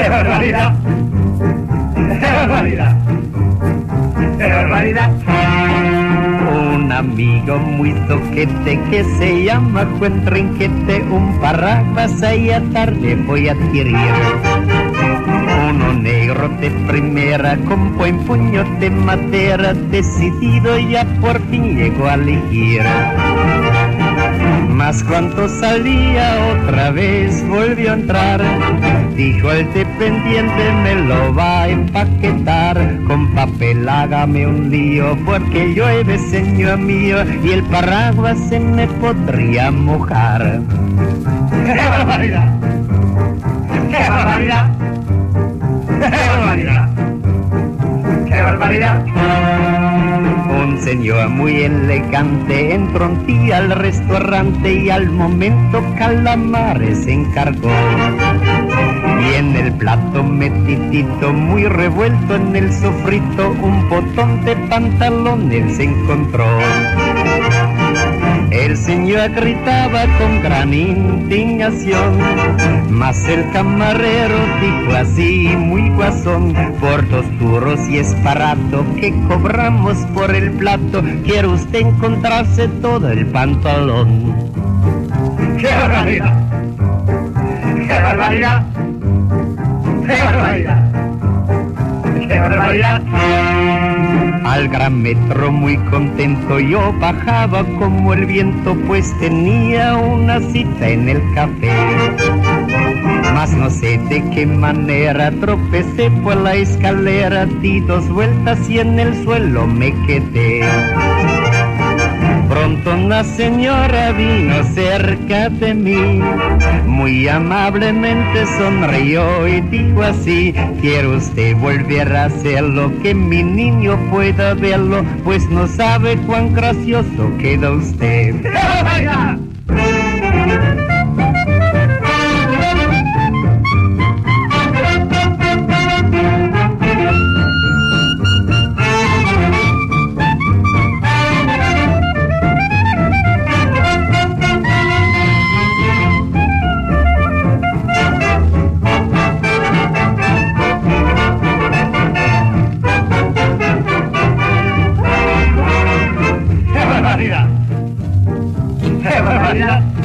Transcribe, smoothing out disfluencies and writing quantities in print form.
¡Qué barbaridad! ¡Qué barbaridad! ¡Qué barbaridad! Un amigo muy toquete que se llama Juan Trinquete, un Parraguas ahí a tarde voy a adquirir. Uno negro de primera, con buen puño de madera, decidido ya por fin llegó a elegir. Mas cuando salía otra vez volvió a entrar, dijo el dependiente me lo va a empaquetar, con papel hágame un lío porque llueve señor mío y el paraguas se me podría mojar. ¡Qué barbaridad! ¡Qué barbaridad! ¡Qué barbaridad! ¡Qué barbaridad! Un señor muy elegante entró un día al restaurante y al momento calamares se encargó. Y en el plato metidito, muy revuelto en el sofrito, un botón de pantalón él se encontró. El señor gritaba con gran indignación, mas el camarero dijo así muy guasón: por 2 duros y es barato que cobramos por el plato, quiere usted encontrarse todo el pantalón. ¡Qué barbaridad! ¡Qué barbaridad! ¡Qué barbaridad! ¡Qué barbaridad! Al gran metro muy contento yo bajaba como el viento, pues tenía una cita en el café. Mas no sé de qué manera tropecé por la escalera, di 2 vueltas y en el suelo me quedé. Pronto una señora vino cerca de mí, muy amablemente sonrió y dijo así: ¿quiere usted volver a hacerlo, que mi niño pueda verlo, pues no sabe cuán gracioso queda usted? ¡Qué barbaridad! ¡Qué barbaridad! ¡Qué barbaridad!